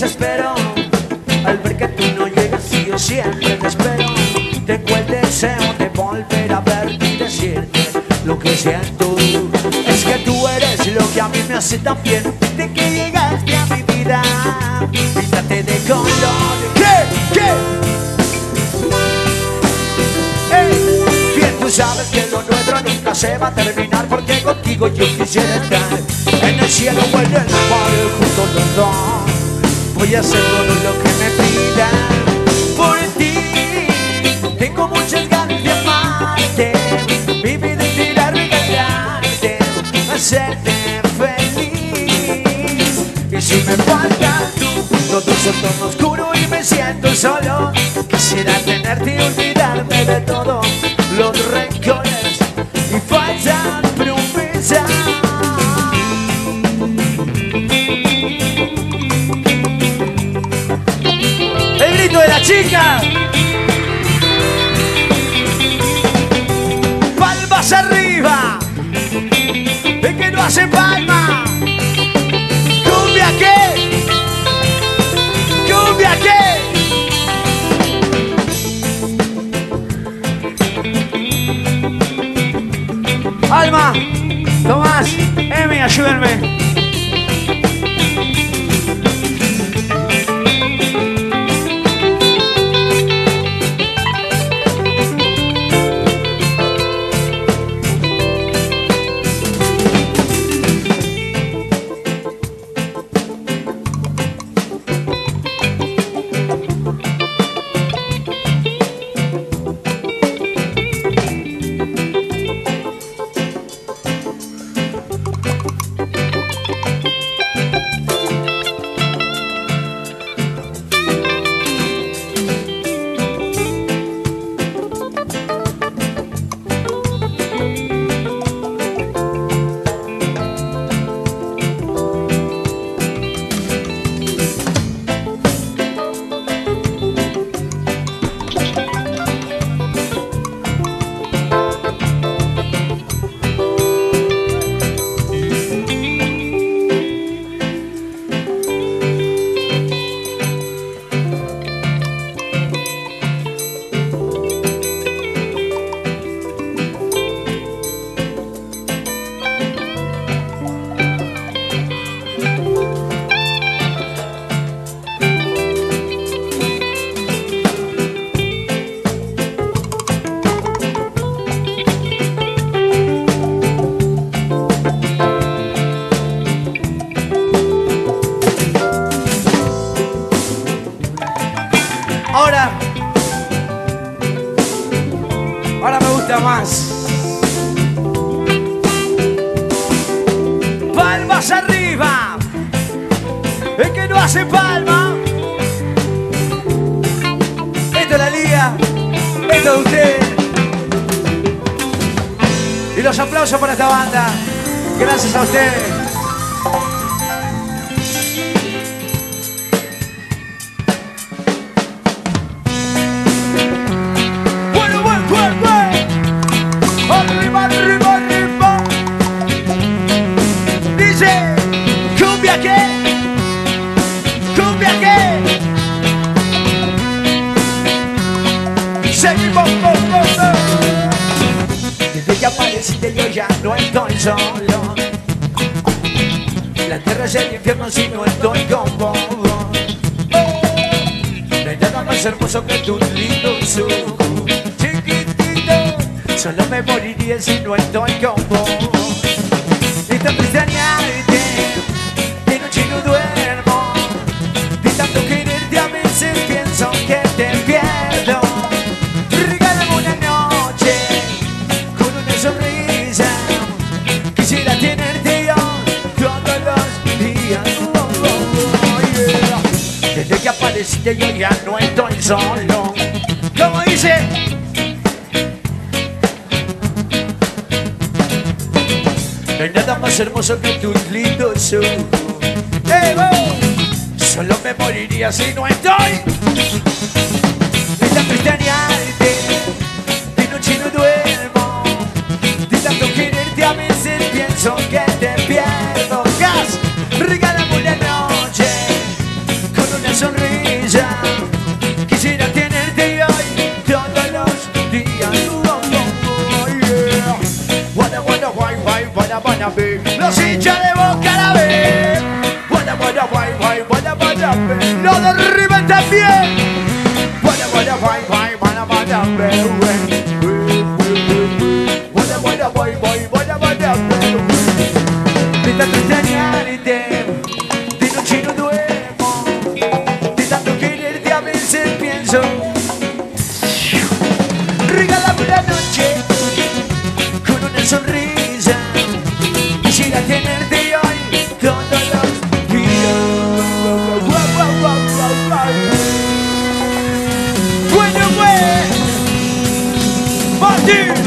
desespero al ver que tú no llegas y yo siempre te espero. Tengo el deseo de volver a verte y decirte lo que siento. Es que tú eres lo que a mí me hace tan bien. De que llegaste a mi vida, píntate de color. ¿Qué? Bien, tú sabes que lo nuestro nunca se va a terminar, porque contigo yo quisiera estar en el cielo o en el mar, juntos los dos. Voy a hacer todo lo que me pidan por ti. Tengo muchas ganas de amarte, vivir, tirarme y cantarte, hacerte feliz. Y si me faltas tú, todo es todo oscuro y me siento solo. Quisiera tenerte y olvidarme de todo los rencores y falsas promesas. El grito de la chica. Palmas arriba. De que no hace palma. ¿Cumbia qué? ¿Cumbia qué? Alma, Tomás, Emi, ayúdenme. Ahora me gusta más. Palmas arriba. Es que no hace palma. Esto es la liga. Esto es usted. Y los aplausos para esta banda. Gracias a ustedes. Desde que apareciste yo ya no estoy solo. La tierra es el infierno si no estoy con vos. No hay nada más hermoso que tu lindo ojos, chiquitito. Solo me moriría si no estoy con vos. Y tan extrañarte, de noche no duermo. De tanto quererte a veces pienso que te pierdo. Regálame una noche con una sonrisa. Quisiera tenerte yo todos los días. Yeah. Desde que apareciste yo ya no estoy solo. ¿Cómo dice? No hay nada más hermoso que tus lindos ojos. ¡Hey, solo me moriría si no estoy. De tanto extrañarte, de noche no duermo. De tanto quererte a veces pienso que te pierdo. Gas, regálame una noche con a ver, los hinchas de Boca a la vez. Guaya, guaya, guay, guay, guaya, guaya, los de River también. Guaya, guaya, guay, guay, guaya, guaya, guaya, guaya, guay, guay, guaya, guaya, di tanto extrañarte, di noche no duermo, di tanto quererte a veces pienso. Regálame una noche con una sonrisa. Quisiera tenerte hoy todos los días. Bueno, pues, Martín.